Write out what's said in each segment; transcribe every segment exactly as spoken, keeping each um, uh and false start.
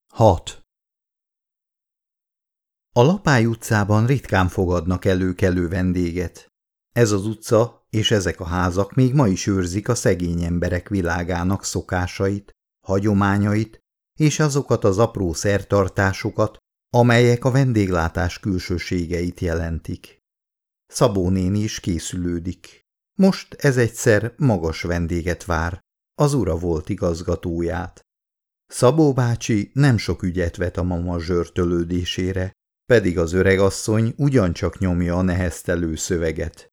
hat. A Lapály utcában ritkán fogadnak előkelő vendéget. Ez az utca és ezek a házak még ma is őrzik a szegény emberek világának szokásait, hagyományait és azokat az apró szertartásokat, amelyek a vendéglátás külsőségeit jelentik. Szabó néni is készülődik. Most ez egyszer magas vendéget vár, az ura volt igazgatóját. Szabó bácsi nem sok ügyet vet a mama zsörtölődésére, pedig az öregasszony ugyancsak nyomja a neheztelő szöveget.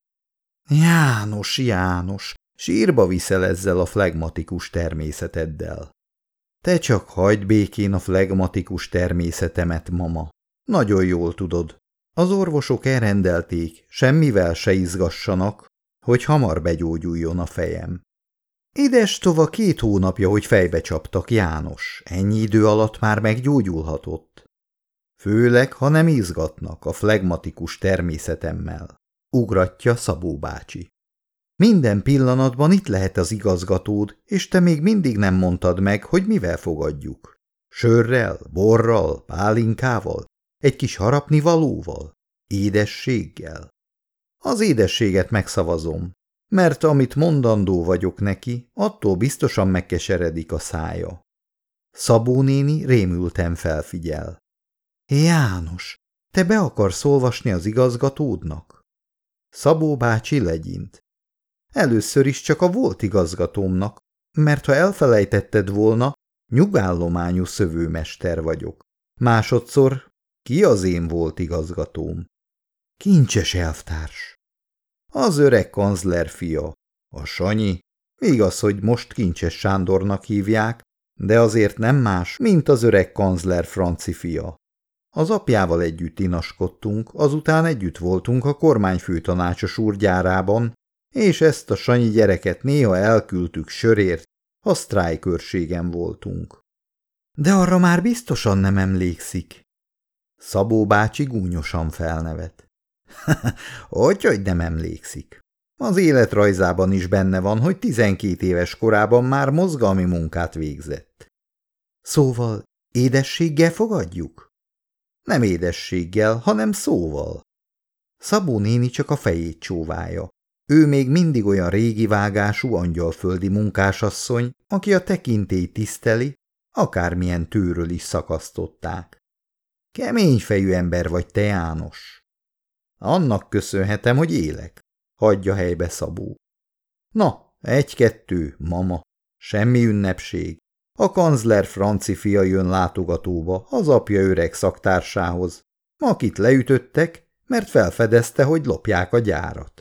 János, János, sírba viszel ezzel a flegmatikus természeteddel. Te csak hagyd békén a flegmatikus természetemet, mama. Nagyon jól tudod. Az orvosok elrendelték, semmivel se izgassanak, hogy hamar begyógyuljon a fejem. Idestova két hónapja, hogy fejbe csaptak, János. Ennyi idő alatt már meggyógyulhatott. Főleg, ha nem izgatnak a flegmatikus természetemmel, ugratja Szabó bácsi. Minden pillanatban itt lehet az igazgatód, és te még mindig nem mondtad meg, hogy mivel fogadjuk. Sörrel, borral, pálinkával, egy kis harapnivalóval, édességgel. Az édességet megszavazom, mert amit mondandó vagyok neki, attól biztosan megkeseredik a szája. Szabó néni rémülten felfigyel. János, te be akarsz olvasni az igazgatódnak? Szabó bácsi legyint. Először is csak a volt igazgatómnak, mert ha elfelejtetted volna, nyugállományú szövőmester vagyok. Másodszor, ki az én volt igazgatóm? Kincses elvtárs. Az öreg kancler fia, a Sanyi. Igaz, hogy most Kincses Sándornak hívják, de azért nem más, mint az öreg kancler franci fia. Az apjával együtt inaskodtunk, azután együtt voltunk a kormányfőtanácsos úr gyárában, és ezt a Sanyi gyereket néha elküldtük sörért, ha sztrájkőrségen voltunk. De arra már biztosan nem emlékszik. Szabó bácsi gúnyosan felnevet. Hogyhogy nem emlékszik. Az életrajzában is benne van, hogy tizenkét éves korában már mozgalmi munkát végzett. Szóval édességgel fogadjuk? Nem édességgel, hanem szóval. Szabó néni csak a fejét csóválja. Ő még mindig olyan régi vágású angyalföldi munkásasszony, aki a tekintélyt tiszteli, akármilyen tőről is szakasztották. Kemény fejű ember vagy te, János. Annak köszönhetem, hogy élek, hagyja helybe Szabó. Na, egy-kettő, mama, semmi ünnepség. A kancler franci fia jön látogatóba az apja öreg szaktársához, akit leütöttek, mert felfedezte, hogy lopják a gyárat.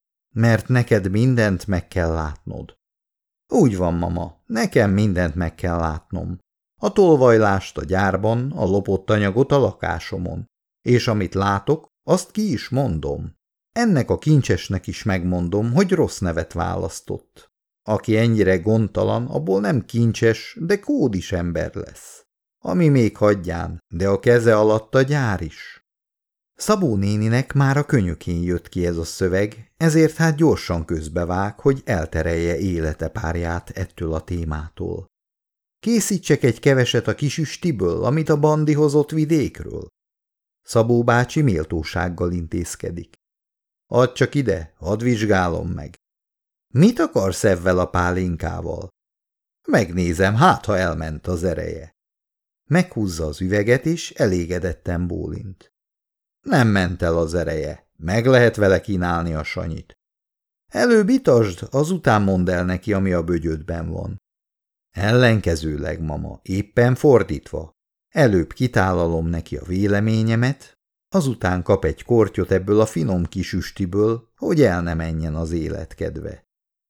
Mert neked mindent meg kell látnod. Úgy van, mama, nekem mindent meg kell látnom. A tolvajlást a gyárban, a lopott anyagot a lakásomon. És amit látok, azt ki is mondom. Ennek a kincsesnek is megmondom, hogy rossz nevet választott. Aki ennyire gondtalan, abból nem kincses, de kódis ember lesz. Ami még hagyján, de a keze alatt a gyár is. Szabó néninek már a könyökén jött ki ez a szöveg, ezért hát gyorsan közbevág, hogy elterelje élete párját ettől a témától. Készítsek egy keveset a kis üstiből, amit a bandi hozott vidékről. Szabó bácsi méltósággal intézkedik. Add csak ide, hadd vizsgálom meg. Mit akarsz evvel a pálinkával? Megnézem, hát ha elment az ereje. Meghúzza az üveget, és elégedetten bólint. Nem ment el az ereje, meg lehet vele kínálni a Sanyit. Előbb itasd, azután mondd el neki, ami a bögyödben van. Ellenkezőleg, mama, éppen fordítva. Előbb kitálalom neki a véleményemet, azután kap egy kortyot ebből a finom kis üstiből, hogy el ne menjen az életkedve.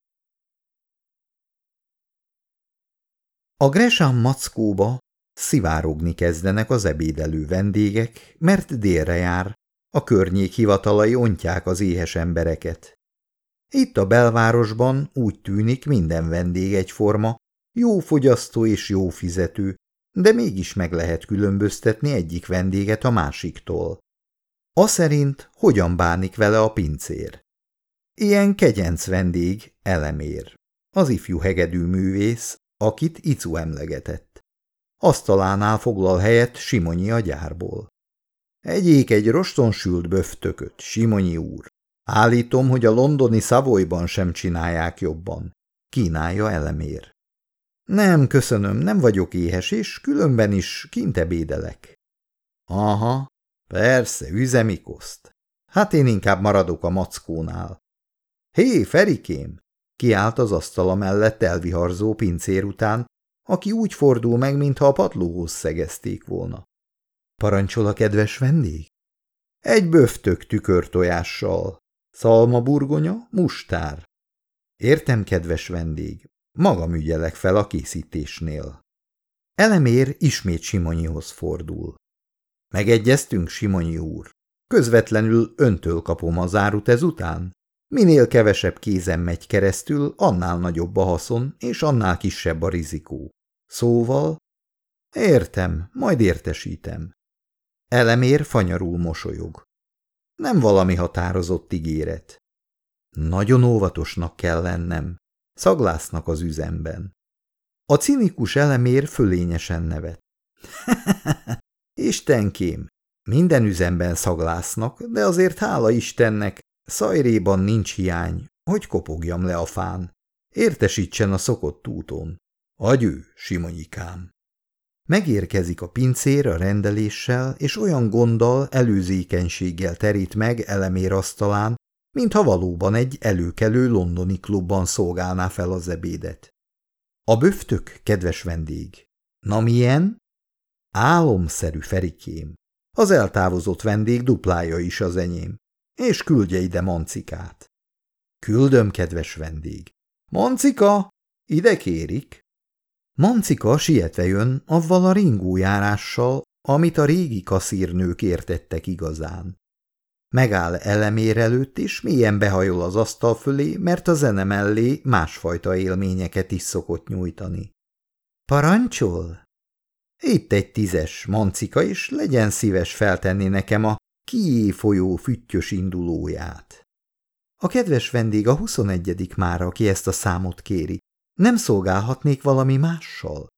A Gresham mackóba szivárogni kezdenek az ebédelő vendégek, mert délre jár, a környék hivatalai ontják az éhes embereket. Itt a belvárosban úgy tűnik minden vendég egyforma, jó fogyasztó és jó fizető, de mégis meg lehet különböztetni egyik vendéget a másiktól. Aszerint, hogyan bánik vele a pincér. Ilyen kegyenc vendég Elemér, az ifjú hegedű művész, akit Icu emlegetett. Asztalánál foglal helyet Simonyi a gyárból. Egyék egy rostonsült böftököt, Simonyi úr. Állítom, hogy a londoni Savoyban sem csinálják jobban. Kínálja Elemér. Nem, köszönöm, nem vagyok éhes, és különben is kint ebédelek. Aha, persze, üzemi koszt. Hát én inkább maradok a mackónál. Hé, Ferikém! Kiállt az asztala mellett elviharzó pincér után, aki úgy fordul meg, mintha a padlóhoz szegezték volna. Parancsol a kedves vendég? Egy böftök tükörtojással, szalmaburgonya, mustár. Értem, kedves vendég, magam ügyelek fel a készítésnél. Elemér ismét Simonyihoz fordul. Megegyeztünk, Simonyi úr. Közvetlenül öntől kapom az árut ezután. Minél kevesebb kézen megy keresztül, annál nagyobb a haszon, és annál kisebb a rizikó. Szóval? Értem, majd értesítem. Elemér fanyarul mosolyog. Nem valami határozott ígéret. Nagyon óvatosnak kell lennem. Szaglásznak az üzemben. A cinikus Elemér fölényesen nevet. Istenkém, minden üzemben szaglásznak, de azért hála Istennek, szajréban nincs hiány, hogy kopogjam le a fán. Értesítsen a szokott úton. Agyő, Simonyikám. Megérkezik a pincér a rendeléssel, és olyan gonddal, előzékenységgel terít meg Elemér asztalán, mintha valóban egy előkelő londoni klubban szolgálná fel az ebédet. A böftök, kedves vendég. Na milyen? Álomszerű, Ferikém. Az eltávozott vendég duplája is az enyém. És küldje ide Mancikát. Küldöm, kedves vendég. Mancika, ide kérik. Mancika sietve jön avval a ringójárással, amit a régi kaszírnők értettek igazán. Megáll Elemér előtt, és mélyen behajol az asztal fölé, mert a zene mellé másfajta élményeket is szokott nyújtani. Parancsol? Itt egy tízes, Mancika, és legyen szíves feltenni nekem a Kié folyó füttyös indulóját. A kedves vendég a huszonegyedik már, aki ezt a számot kéri. Nem szolgálhatnék valami mással?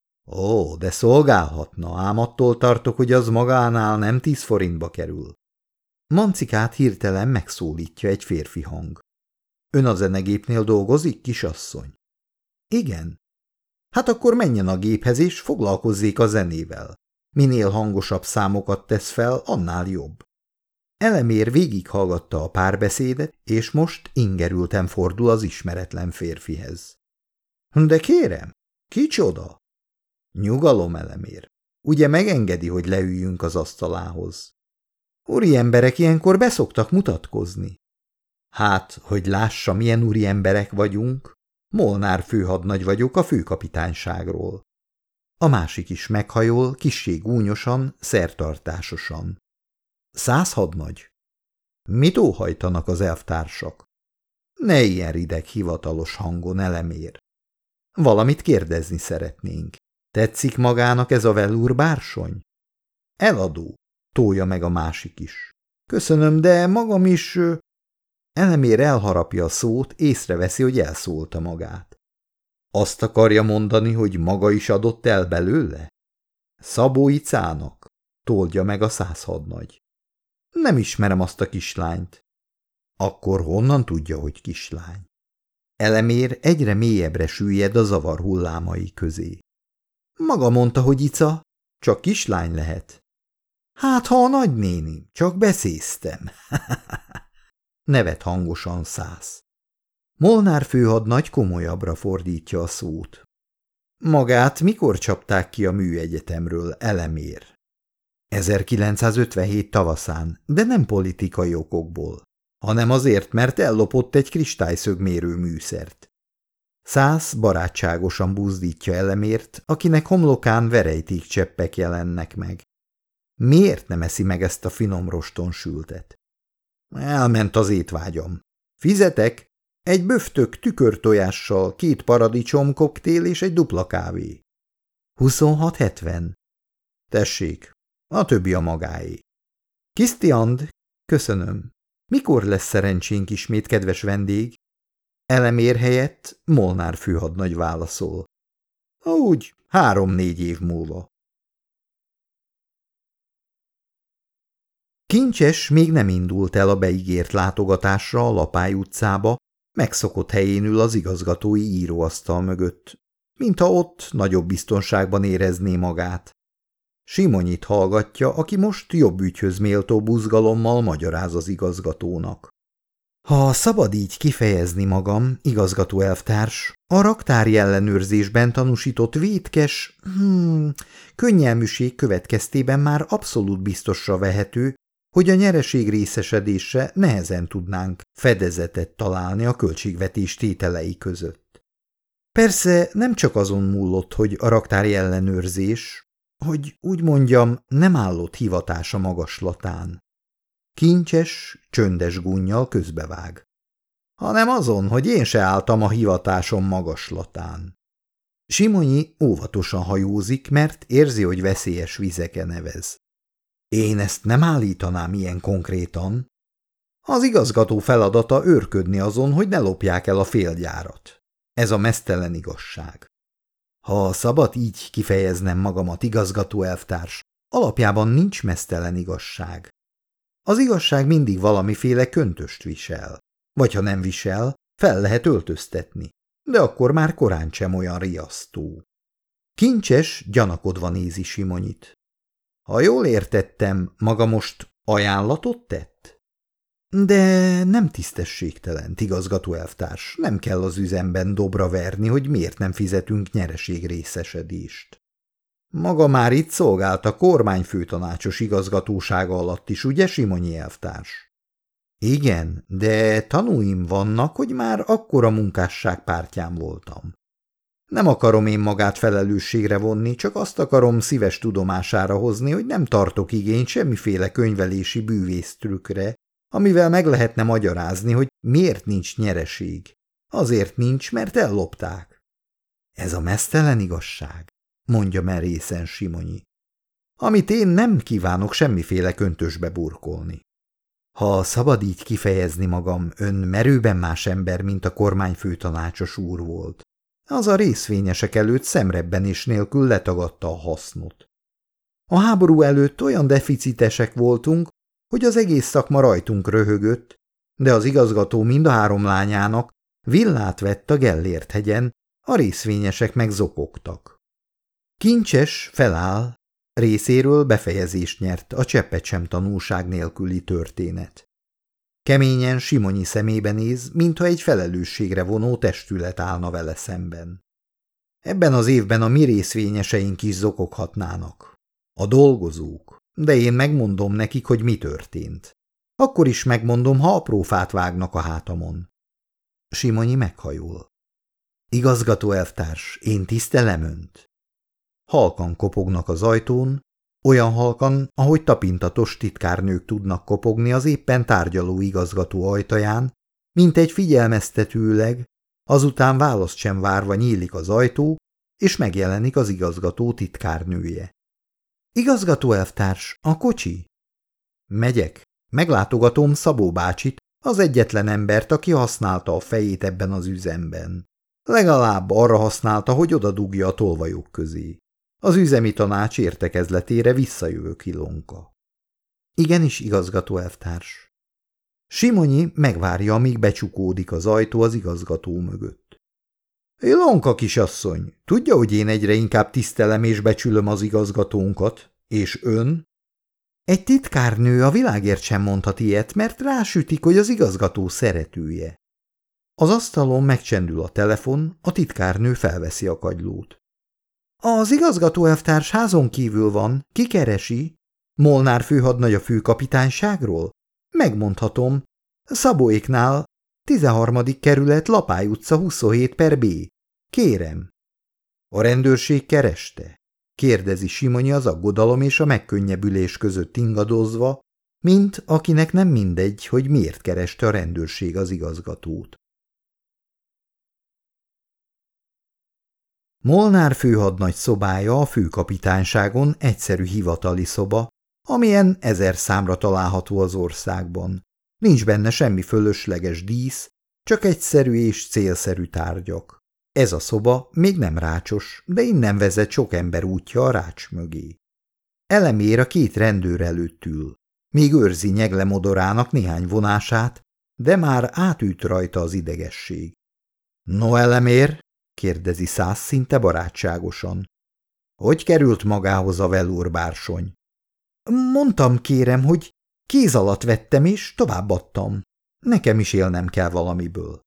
Ó, de szolgálhatna, ám attól tartok, hogy az magánál nem tíz forintba kerül. Mancikát hirtelen megszólítja egy férfi hang. Ön a zenegépnél dolgozik, kisasszony? Igen. Hát akkor menjen a géphez és foglalkozzék a zenével. Minél hangosabb számokat tesz fel, annál jobb. Elemér végighallgatta a párbeszédet, és most ingerülten fordul az ismeretlen férfihez. De kérem, kicsoda? Nyugalom, Elemér. Ugye megengedi, hogy leüljünk az asztalához? Úri emberek ilyenkor beszoktak mutatkozni. Hát, hogy lássa, milyen úri emberek vagyunk. Molnár főhadnagy vagyok a főkapitányságról. A másik is meghajol, kissé gúnyosan, szertartásosan. Száz hadnagy? Mit óhajtanak az elvtársak? Ne ilyen rideg hivatalos hangon, Elemér. Valamit kérdezni szeretnénk. Tetszik magának ez a velúr bársony? Eladó, tolja meg a másik is. Köszönöm, de magam is... Elemér elharapja a szót, észreveszi, hogy elszólta magát. Azt akarja mondani, hogy maga is adott el belőle? Szabóicának, toldja meg a száz hadnagy. Nem ismerem azt a kislányt. Akkor honnan tudja, hogy kislány? Elemér egyre mélyebbre süllyed a zavar hullámai közé. Maga mondta, hogy ica, csak kislány lehet. Hát, ha a nagynénim, csak beszéztem. Nevet hangosan Szász. Molnár főhadnagy komolyabbra fordítja a szót. Magát mikor csapták ki a műegyetemről, Elemér? ezerkilencszázötvenhét tavaszán, de nem politikai okokból, hanem azért, mert ellopott egy kristályszögmérő műszert. Szász barátságosan buzdítja Elemért, akinek homlokán verejtékcseppek jelennek meg. Miért nem eszi meg ezt a finom rostonsültet? Elment az étvágyam. Fizetek? Egy böftök tükörtojással, két paradicsom koktél és egy dupla kávé. huszonhat hetven. Tessék, a többi a magáé. Kisztiand, köszönöm. Mikor lesz szerencsénk ismét, kedves vendég? Elemér helyett Molnár főhadnagy válaszol. Úgy, három-négy év múlva. Kincses még nem indult el a beígért látogatásra a Lapály utcába, megszokott helyén ül az igazgatói íróasztal mögött, mintha ott nagyobb biztonságban érezné magát. Simonyit hallgatja, aki most jobb ügyhöz méltó buzgalommal magyaráz az igazgatónak. Ha szabad így kifejezni magam, igazgató elvtárs, a raktári ellenőrzésben tanúsított vétkes, hmm, könnyelműség következtében már abszolút biztosra vehető, hogy a nyereség részesedésre nehezen tudnánk fedezetet találni a költségvetés tételei között. Persze nem csak azon múlott, hogy a raktári ellenőrzés, hogy úgy mondjam, nem állott hivatása magaslatán. Kincses, csöndes gunnyal közbevág. Hanem azon, hogy én se álltam a hivatásom magaslatán. Simonyi óvatosan hajózik, mert érzi, hogy veszélyes vizeken nevez. Én ezt nem állítanám ilyen konkrétan. Az igazgató feladata őrködni azon, hogy ne lopják el a félgyárat. Ez a meztelen igazság. Ha szabad így kifejeznem magamat, igazgató elvtárs, alapjában nincs meztelen igazság. Az igazság mindig valamiféle köntöst visel. Vagy ha nem visel, fel lehet öltöztetni, de akkor már korán sem olyan riasztó. Kincses gyanakodva nézi Simonyit. Ha jól értettem, maga most ajánlatot tett? De nem tisztességtelen, igazgató elvtárs, nem kell az üzemben dobra verni, hogy miért nem fizetünk nyereségrészesedést. Maga már itt szolgált a kormányfőtanácsos igazgatósága alatt is, ugye, Simonyi elvtárs? Igen, de tanúim vannak, hogy már akkor a munkásság pártján voltam. Nem akarom én magát felelősségre vonni, csak azt akarom szíves tudomására hozni, hogy nem tartok igényt semmiféle könyvelési bűvésztrükkre, amivel meg lehetne magyarázni, hogy miért nincs nyereség. Azért nincs, mert ellopták. Ez a meztelen igazság, mondja merészen Simonyi. Amit én nem kívánok semmiféle köntösbe burkolni. Ha szabad így kifejezni magam, ön merőben más ember, mint a kormányfőtanácsos úr volt. Az a részvényesek előtt szemrebbenés nélkül letagadta a hasznot. A háború előtt olyan deficitesek voltunk, hogy az egész szakma rajtunk röhögött, de az igazgató mind a három lányának villát vett a Gellért-hegyen, a részvényesek meg zokogtak. Kincses feláll, részéről befejezést nyert a cseppet sem tanulság nélküli történet. Keményen Simonyi szemébe néz, mintha egy felelősségre vonó testület állna vele szemben. Ebben az évben a mi részvényeseink is zokoghatnának. A dolgozók, de én megmondom nekik, hogy mi történt. Akkor is megmondom, ha apró fát vágnak a hátamon. Simonyi meghajol. Igazgató elvtárs, én tisztelem önt. Halkan kopognak az ajtón, olyan halkan, ahogy tapintatos titkárnők tudnak kopogni az éppen tárgyaló igazgató ajtaján, mint egy figyelmeztetőleg, azután választ sem várva nyílik az ajtó, és megjelenik az igazgató titkárnője. Igazgató elvtárs, a kocsi? Megyek, meglátogatom Szabó bácsit, az egyetlen embert, aki használta a fejét ebben az üzemben. Legalább arra használta, hogy odadugja a tolvajok közé. Az üzemi tanács értekezletére visszajövök, Ilonka. Igenis, igazgató elvtárs. Simonyi megvárja, amíg becsukódik az ajtó az igazgató mögött. Ilonka kisasszony, tudja, hogy én egyre inkább tisztelem és becsülöm az igazgatónkat, és ön? Egy titkárnő a világért sem mondhat ilyet, mert rásütik, hogy az igazgató szeretője. Az asztalon megcsendül a telefon, a titkárnő felveszi a kagylót. Az igazgató elvtárs házon kívül van, ki keresi? Molnár főhadnagy a főkapitányságról? Megmondhatom. Szabóéknál, tizenharmadik kerület, Lapály utca huszonhét per B. Kérem. A rendőrség kereste? Kérdezi Simonyi az aggodalom és a megkönnyebbülés között ingadozva, mint akinek nem mindegy, hogy miért kereste a rendőrség az igazgatót. Molnár főhadnagy szobája a főkapitányságon egyszerű hivatali szoba, amilyen ezer számra található az országban. Nincs benne semmi fölösleges dísz, csak egyszerű és célszerű tárgyak. Ez a szoba még nem rácsos, de innen vezet sok ember útja a rács mögé. Elemér a két rendőr előtt ül. Még őrzi nyeglemodorának néhány vonását, de már átüt rajta az idegesség. No, Elemér? Kérdezi Szász szinte barátságosan. Hogy került magához a velúrbársony? Mondtam, kérem, hogy kéz alatt vettem és továbbadtam. Nekem is élnem kell valamiből.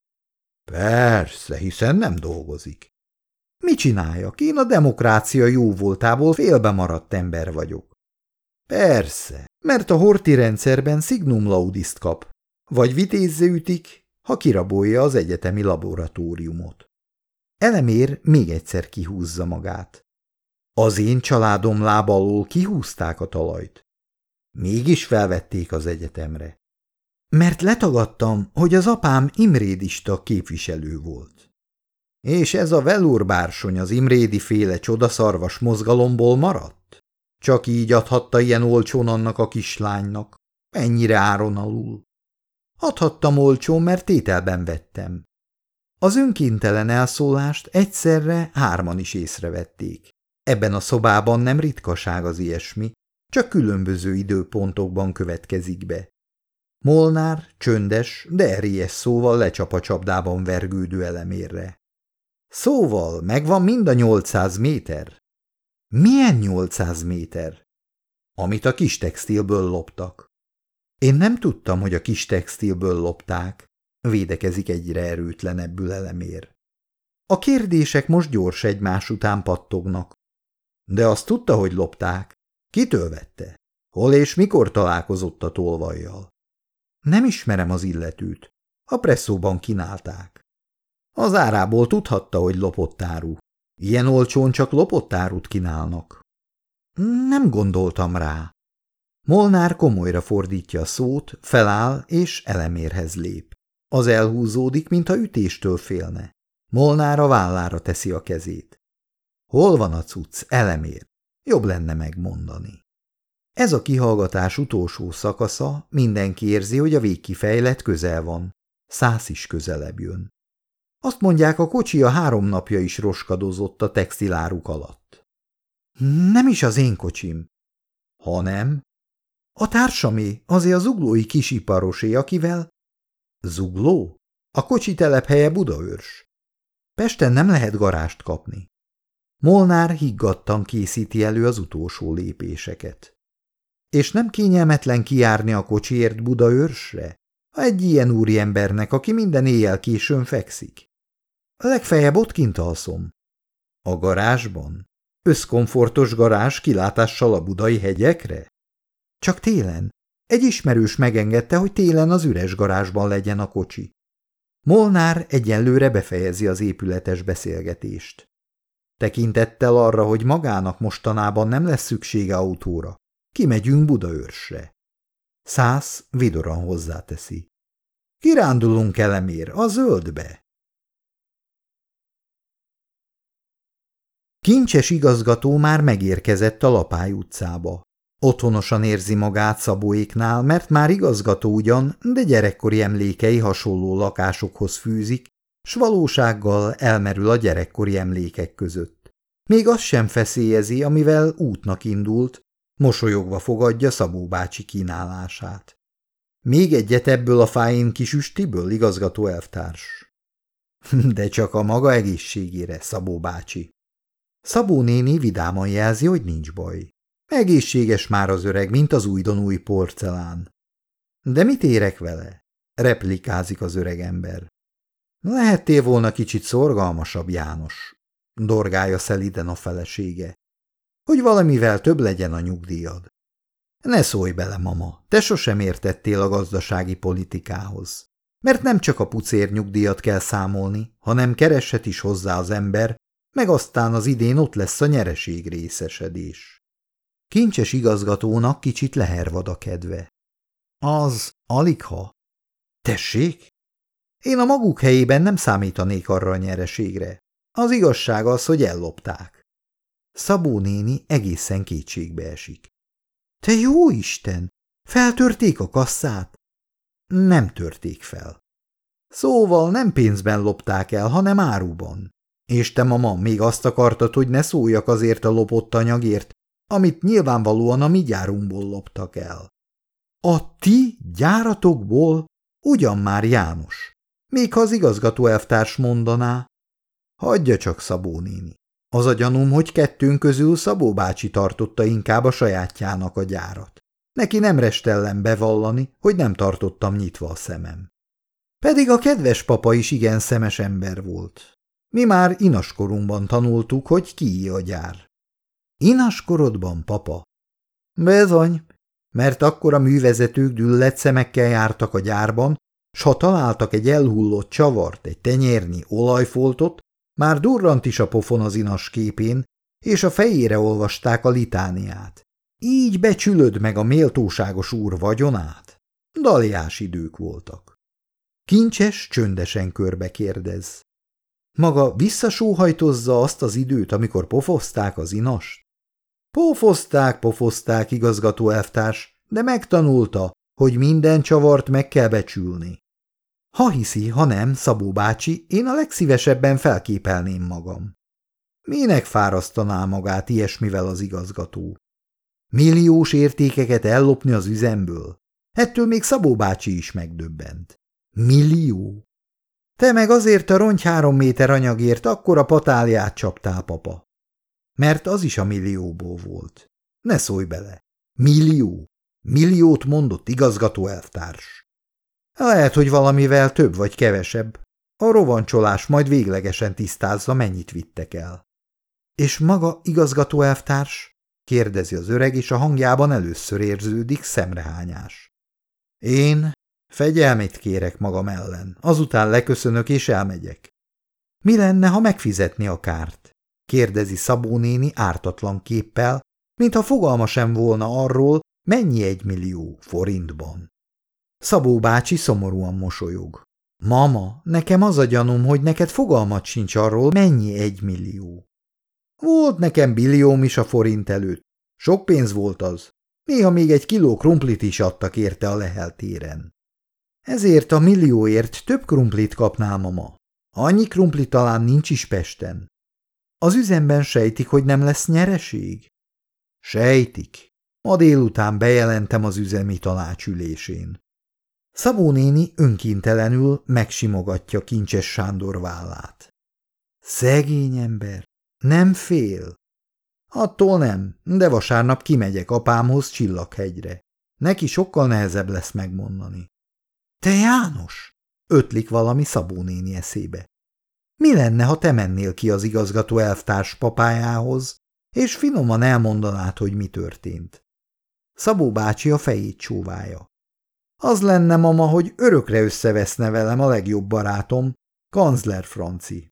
Persze, hiszen nem dolgozik. Mi csináljak? Én a demokrácia jó voltából félbemaradt ember vagyok. Persze, mert a horthy rendszerben signum laudist kap, vagy vitézze ütik, ha kirabolja az egyetemi laboratóriumot. Elemér még egyszer kihúzza magát. Az én családom lába alól kihúzták a talajt. Mégis felvették az egyetemre. Mert letagadtam, hogy az apám imrédista képviselő volt. És ez a velúrbársony az imrédi féle csodaszarvas mozgalomból maradt? Csak így adhatta ilyen olcsón annak a kislánynak, ennyire áron alul. Adhattam olcsón, mert tételben vettem. Az önkéntelen elszólást egyszerre hárman is észrevették. Ebben a szobában nem ritkaság az ilyesmi, csak különböző időpontokban következik be. Molnár csöndes, de erélyes szóval lecsap a csapdában vergődő Elemérre. Szóval megvan mind a nyolcszáz méter? Milyen nyolcszáz méter? Amit a kis textilből loptak. Én nem tudtam, hogy a kis textilből lopták, védekezik egyre erőtlenebbül Elemér. A kérdések most gyors egymás után pattognak. De azt tudta, hogy lopták. Kitől vette? Hol és mikor találkozott a tolvajjal? Nem ismerem az illetőt. A presszóban kínálták. Az árából tudhatta, hogy lopott áru. Ilyen olcsón csak lopott árut kínálnak. Nem gondoltam rá. Molnár komolyra fordítja a szót, feláll és Elemérhez lép. Az elhúzódik, mintha ütéstől félne. Molnár a vállára teszi a kezét. Hol van a cucc, Elemér? Jobb lenne megmondani. Ez a kihallgatás utolsó szakasza, mindenki érzi, hogy a végkifejlet közel van. Szász is közelebb jön. Azt mondják, a kocsi a három napja is roskadozott a textiláruk alatt. Nem is az én kocsim. Hanem? A társamé, azért a zuglói kisiparosé, akivel... Zugló? A kocsi telephelye Budaörs. Pesten nem lehet garást kapni. Molnár higgadtan készíti elő az utolsó lépéseket. És nem kényelmetlen kijárni a kocsiért Budaörsre? Egy ilyen úriembernek, aki minden éjjel későn fekszik. Legfeljebb ott kint alszom. A garázsban? Összkomfortos garázs kilátással a budai hegyekre? Csak télen. Egy ismerős megengedte, hogy télen az üres garázsban legyen a kocsi. Molnár egyenlőre befejezi az épületes beszélgetést. Tekintettel arra, hogy magának mostanában nem lesz szüksége autóra. Kimegyünk Budaörsre. Szász vidoran hozzáteszi. Kirándulunk, Elemér, a zöldbe. Kincses igazgató már megérkezett a Lapály utcába. Otthonosan érzi magát Szabóéknál, mert már igazgató ugyan, de gyerekkori emlékei hasonló lakásokhoz fűzik, s valósággal elmerül a gyerekkori emlékek között. Még azt sem feszélyezi, amivel útnak indult, mosolyogva fogadja Szabó bácsi kínálását. Még egyet ebből a fájén kis üstiből, igazgató elvtárs. De csak a maga egészségére, Szabó bácsi. Szabó néni vidáman jelzi, hogy nincs baj. Egészséges már az öreg, mint az újdon új porcelán. De mit érek vele? Replikázik az öreg ember. Lehettél volna kicsit szorgalmasabb, János, dorgálja szeliden a felesége. Hogy valamivel több legyen a nyugdíjad. Ne szólj bele, mama, te sosem értettél a gazdasági politikához. Mert nem csak a pucér nyugdíjat kell számolni, hanem kereshet is hozzá az ember, meg aztán az idén ott lesz a nyereség részesedés. Kincses igazgatónak kicsit lehervad a kedve. Az aligha. Tessék? Én a maguk helyében nem számítanék arra a nyereségre. Az igazság az, hogy ellopták. Szabó néni egészen kétségbe esik. Te jó Isten! Feltörték a kasszát? Nem törték fel. Szóval nem pénzben lopták el, hanem áruban. És te, mama, még azt akartad, hogy ne szóljak azért a lopott anyagért, amit nyilvánvalóan a mi gyárunkból loptak el. A ti gyáratokból? Ugyan már, János. Még ha az igazgató elvtárs mondaná. Hagyja csak, Szabó néni. Az a gyanúm, hogy kettőnk közül Szabó bácsi tartotta inkább a sajátjának a gyárat. Neki nem restellem bevallani, hogy nem tartottam nyitva a szemem. Pedig a kedves papa is igen szemes ember volt. Mi már inaskorunkban tanultuk, hogy kié a gyár. Inaskorodban, papa? Bezony, mert akkor a művezetők düllett szemekkel jártak a gyárban, s ha találtak egy elhullott csavart, egy tenyérnyi olajfoltot, már durrant is a pofon az inas képén, és a fejére olvasták a litániát. Így becsülöd meg a méltóságos úr vagyonát? Daliás idők voltak. Kincses csöndesen körbe kérdez. Maga visszasóhajtozza azt az időt, amikor pofozták az inast? Pofozták, pofozták, igazgató elvtárs, de megtanulta, hogy minden csavart meg kell becsülni. Ha hiszi, ha nem, Szabó bácsi, én a legszívesebben felképelném magam. Minek fárasztaná magát ilyesmivel az igazgató? Milliós értékeket ellopni az üzemből? Ettől még Szabó bácsi is megdöbbent. Millió? Te meg azért a rongy három méter anyagért akkora patálját csaptál, papa. Mert az is a millióból volt. Ne szólj bele. Millió. Milliót mondott, igazgató elvtárs. Lehet, hogy valamivel több vagy kevesebb. A rovancsolás majd véglegesen tisztázza, mennyit vittek el. És maga, igazgató elvtárs? Kérdezi az öreg, és a hangjában először érződik szemrehányás. Én fegyelmét kérek magam ellen, azután leköszönök és elmegyek. Mi lenne, ha megfizetni a kárt? Kérdezi Szabó néni ártatlan képpel, mintha fogalma sem volna arról, mennyi egy millió forintban. Szabó bácsi szomorúan mosolyog. Mama, nekem az a gyanúm, hogy neked fogalmat sincs arról, mennyi egy millió. Volt nekem billióm is a forint előtt. Sok pénz volt az. Néha még egy kiló krumplit is adtak érte a Lehel téren. Ezért a millióért több krumplit kapnál, mama. Annyi krumpli talán nincs is Pesten. Az üzemben sejtik, hogy nem lesz nyereség? Sejtik. Ma délután bejelentem az üzemi tanácsülésén. Szabó néni önkéntelenül megsimogatja Kincses Sándor vállát. Szegény ember, nem fél? Attól nem, de vasárnap kimegyek apámhoz Csillaghegyre. Neki sokkal nehezebb lesz megmondani. Te János? Ötlik valami Szabó néni eszébe. Mi lenne, ha te mennél ki az igazgató elvtárs papájához, és finoman elmondanád, hogy mi történt? Szabó bácsi a fejét csóválja. Az lenne, mama, hogy örökre összeveszne velem a legjobb barátom, Kancler Franci.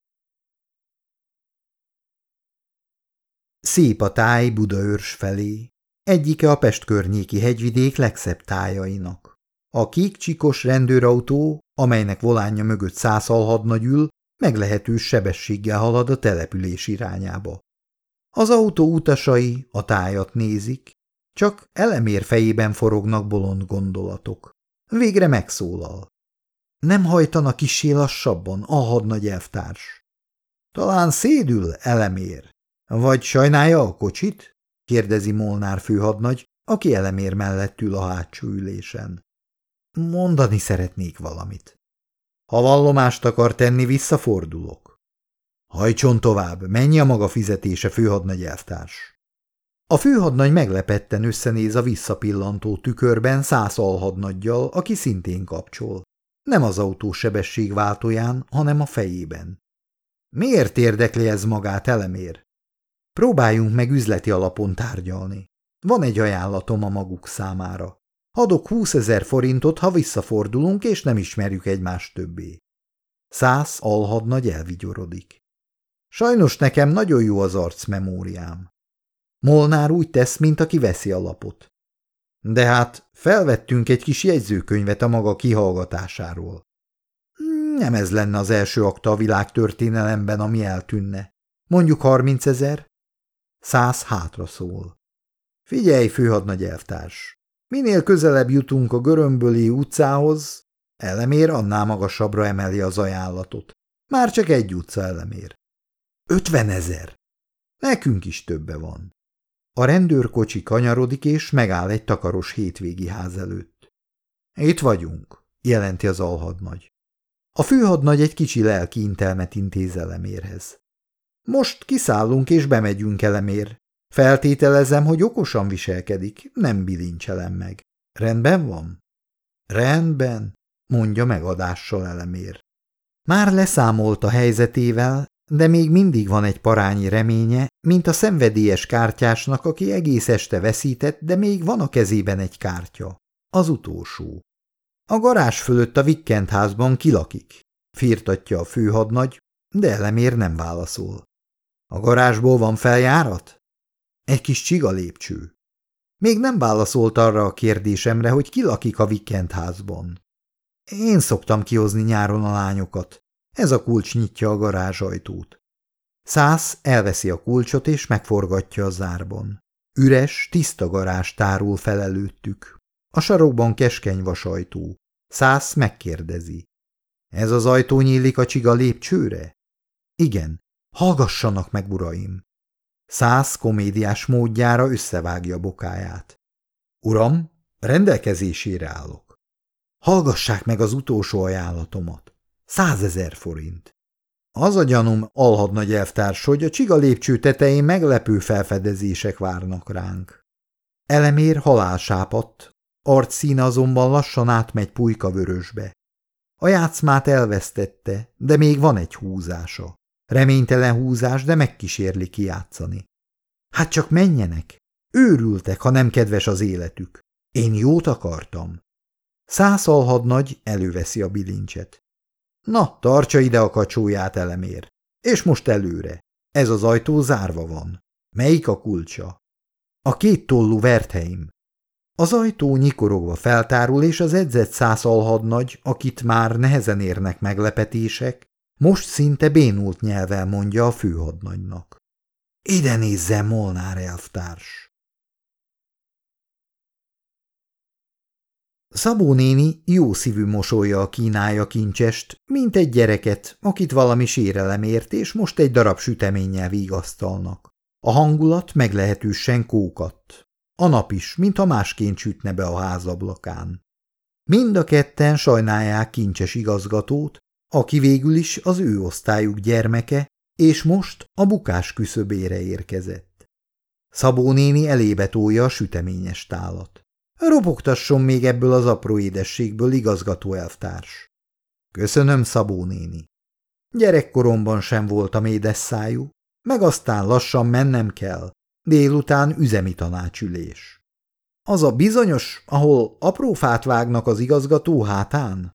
Szép a táj Budaörs felé, egyike a Pest környéki hegyvidék legszebb tájainak. A kék csikos rendőrautó, amelynek volánja mögött száz alhadnagy ül, meglehetős sebességgel halad a település irányába. Az autó utasai a tájat nézik, csak Elemér fejében forognak bolond gondolatok. Végre megszólal. Nem hajtana kissé lassabban a hadnagy elvtárs? Talán szédül Elemér. Vagy sajnálja a kocsit? Kérdezi Molnár főhadnagy, aki Elemér mellett ül a hátsó ülésen. Mondani szeretnék valamit. Ha vallomást akar tenni, visszafordulok. Hajtson tovább, menj a maga fizetése, főhadnagy elvtárs. A főhadnagy meglepetten összenéz a visszapillantó tükörben száz alhadnaggyal, aki szintén kapcsol. Nem az autó sebességváltóján, hanem a fejében. Miért érdekli ez magát, Elemér? Próbáljunk meg üzleti alapon tárgyalni. Van egy ajánlatom a maguk számára. Adok húszezer forintot, ha visszafordulunk, és nem ismerjük egymást többé. Száz alhadnagy elvigyorodik. Sajnos nekem nagyon jó az arcmemóriám. Molnár úgy tesz, mint aki veszi a lapot. De hát felvettünk egy kis jegyzőkönyvet a maga kihallgatásáról. Nem ez lenne az első akta a világtörténelemben, ami eltűnne. Mondjuk harmincezer? Száz hátra szól. Figyelj, főhadnagy elvtárs! Minél közelebb jutunk a Görömböli utcához, Elemér annál magasabbra emeli az ajánlatot. Már csak egy utca, Elemér. Ötvenezer! Nekünk is többe van. A rendőrkocsi kanyarodik, és megáll egy takaros hétvégi ház előtt. Itt vagyunk, jelenti az alhadnagy. A főhadnagy egy kicsi lelki intelmet intéz Elemérhez. Most kiszállunk és bemegyünk Elemér. Feltételezem, hogy okosan viselkedik, nem bilincselem meg. Rendben van? Rendben, mondja megadással Elemér. Már leszámolt a helyzetével, de még mindig van egy parányi reménye, mint a szenvedélyes kártyásnak, aki egész este veszített, de még van a kezében egy kártya. Az utolsó. A garázs fölött a Vikkent házban kilakik, firtatja a főhadnagy, de Elemér nem válaszol. A garázsból van feljárat? Egy kis csiga lépcső. Még nem válaszolt arra a kérdésemre, hogy ki lakik a Vikkent házban. Én szoktam kihozni nyáron a lányokat. Ez a kulcs nyitja a garázsajtót. Szász elveszi a kulcsot és megforgatja a zárban. Üres, tiszta garázs tárul fel előttük. A sarokban keskeny vasajtó. Szász megkérdezi. Ez az ajtó nyílik a csiga lépcsőre? Igen. Hallgassanak meg, uraim! Szász komédiás módjára összevágja bokáját. Uram, rendelkezésére állok. Hallgassák meg az utolsó ajánlatomat. Százezer forint. Az a gyanúm, alhadnagy elvtárs, hogy a csiga lépcső tetején meglepő felfedezések várnak ránk. Elemér halálsápadt, arcszíne azonban lassan átmegy pulykavörösbe. A játszmát elvesztette, de még van egy húzása. Reménytelen húzás, de megkísérli kijátszani. Hát csak menjenek! Őrültek, ha nem kedves az életük. Én jót akartam. Szász alhadnagy előveszi a bilincset. Na, tartsa ide a kacsóját, Elemér. És most előre. Ez az ajtó zárva van. Melyik a kulcsa? A két tollú Wertheim. Az ajtó nyikorogva feltárul, és az edzett Szász alhadnagy, akit már nehezen érnek meglepetések, most szinte bénult nyelvvel mondja a főhadnagynak. Ide nézzen, Molnár elvtárs! Szabó néni jó szívű mosolya kínálja Kincsest, mint egy gyereket, akit valami sérelem ért, és most egy darab süteménnyel vigasztalnak. A hangulat meglehetősen kókadt. A nap is, mintha másként sütne be a házablakán. Mind a ketten sajnálják Kincses igazgatót, aki végül is az ő osztályuk gyermeke, és most a bukás küszöbére érkezett. Szabó néni elébe tolja a süteményes tálat. Ropogtasson még ebből az apró édességből, igazgató elvtárs. Köszönöm, Szabó néni. Gyerekkoromban sem voltam édes szájú, meg aztán lassan mennem kell, délután üzemi tanácsülés. Az a bizonyos, ahol apró fát vágnak az igazgató hátán?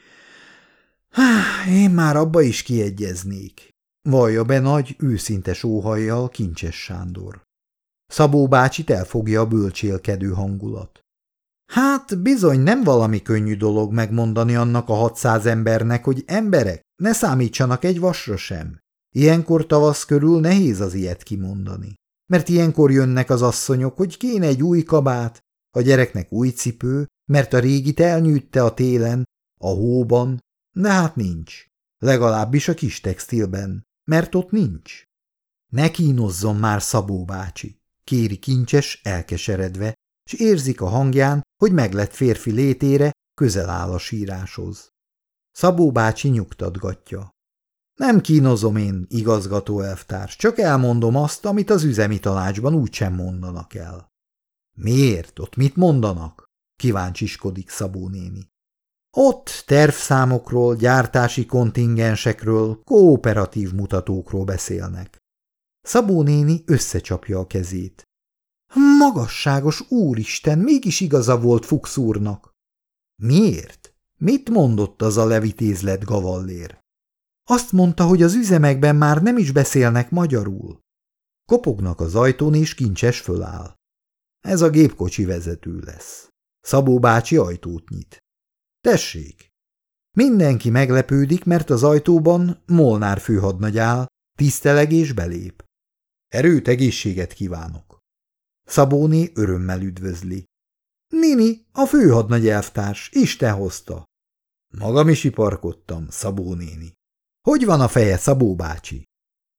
Há, én már abba is kiegyeznék, vallja be nagy, őszinte sóhajjal Kincses Sándor. Szabó bácsit elfogja a bölcsélkedő hangulat. Hát bizony nem valami könnyű dolog megmondani annak a hatszáz embernek, hogy emberek, ne számítsanak egy vasra sem. Ilyenkor tavasz körül nehéz az ilyet kimondani. Mert ilyenkor jönnek az asszonyok, hogy kéne egy új kabát, a gyereknek új cipő, mert a régit elnyűtte a télen, a hóban, de hát nincs. Legalábbis a kis textilben, mert ott nincs. Ne kínozzon már, Szabó bácsi, kéri Kincses elkeseredve, s érzik a hangján, hogy meglett férfi létére, közel áll a síráshoz. Szabó bácsi nyugtatgatja. Nem kínozom én, igazgató elvtárs, csak elmondom azt, amit az üzemi tanácsban úgysem mondanak el. Miért? Ott mit mondanak? Kíváncsiskodik Szabó néni. Ott tervszámokról, gyártási kontingensekről, kooperatív mutatókról beszélnek. Szabó néni összecsapja a kezét. Magasságos úristen, mégis igaza volt Fuchs úrnak. Miért? Mit mondott az a levitézlet gavallér? Azt mondta, hogy az üzemekben már nem is beszélnek magyarul. Kopognak az ajtón, és Kincses föláll. Ez a gépkocsi vezető lesz. Szabó bácsi ajtót nyit. Tessék! Mindenki meglepődik, mert az ajtóban Molnár főhadnagy áll, tiszteleg és belép. Erőt, egészséget kívánok! Szabóné örömmel üdvözli. Nini, a főhadnagy elvtárs, Isten hozta. Magam is iparkodtam, Szabó néni. Hogy van a feje, Szabó bácsi?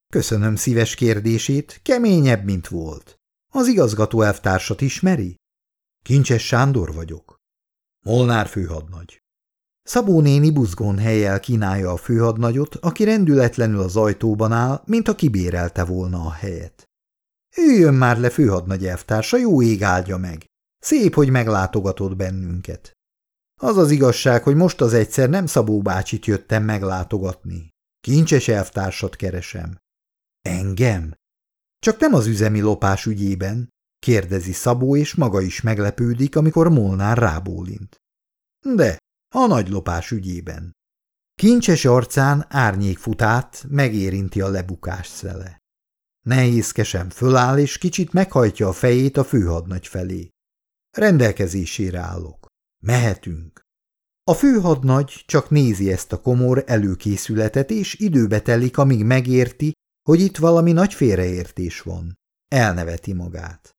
Köszönöm szíves kérdését, keményebb, mint volt. Az igazgató elvtársat ismeri? Kincses Sándor vagyok. Molnár főhadnagy. Szabó néni buzgón helyjel kínálja a főhadnagyot, aki rendületlenül az ajtóban áll, mint a kibérelte volna a helyet. Üljön már le, főhadnagy elvtársa, jó ég áldja meg. Szép, hogy meglátogatod bennünket. Az az igazság, hogy most az egyszer nem Szabó bácsit jöttem meglátogatni. Kincses elvtársat keresem. Engem? Csak nem az üzemi lopás ügyében, kérdezi Szabó, és maga is meglepődik, amikor Molnár rábólint. De, a nagy lopás ügyében. Kincses arcán árnyék fut át, megérinti a lebukás szele. Nehézkesen föláll, és kicsit meghajtja a fejét a főhadnagy felé. Rendelkezésére állok. Mehetünk. A főhadnagy csak nézi ezt a komor előkészületet, és időbe telik, amíg megérti, hogy itt valami nagy félreértés van. Elneveti magát.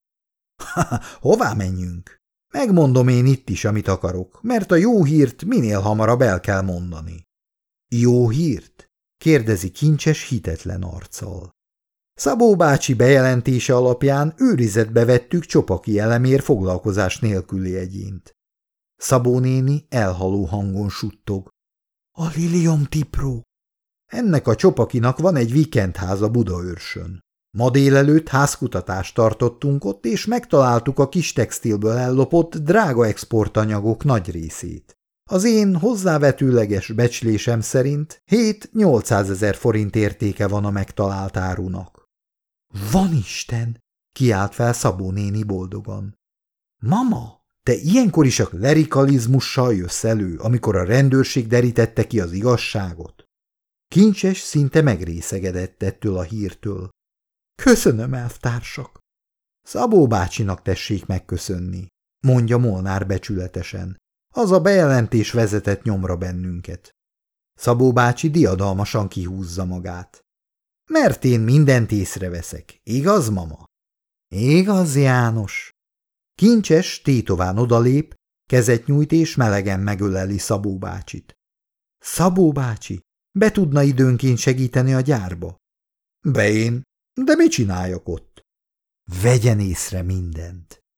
– Hová menjünk? Megmondom én itt is, amit akarok, mert a jó hírt minél hamarabb el kell mondani. – Jó hírt? – kérdezi Kincses hitetlen arccal. Szabó bácsi bejelentése alapján őrizetbe vettük Csopaki Elemér foglalkozás nélküli egyént. Szabó néni elhaló hangon suttog. A Lilium Tipró. Ennek a Csopakinak van egy vikendháza Budaörsön. Ma délelőtt házkutatást tartottunk ott, és megtaláltuk a kis textilből ellopott drága exportanyagok nagy részét. Az én hozzávetőleges becslésem szerint hét-nyolcszázezer forint értéke van a megtalált árunak. Van Isten! Kiált fel Szabó néni boldogan. Mama! Te ilyenkor is a klerikalizmussal jössz elő, amikor a rendőrség derítette ki az igazságot? Kincses szinte megrészegedett ettől a hírtől. Köszönöm, elvtársak. Szabó bácsinak tessék megköszönni, mondja Molnár becsületesen. Az a bejelentés vezetett nyomra bennünket. Szabó bácsi diadalmasan kihúzza magát. Mert én mindent észreveszek, igaz, mama? Igaz, János. Kincses tétován odalép, kezet nyújt és melegen megöleli Szabó bácsit. Szabó bácsi, be tudna időnként segíteni a gyárba? Be én, de mit csináljak ott? Vegyen észre mindent.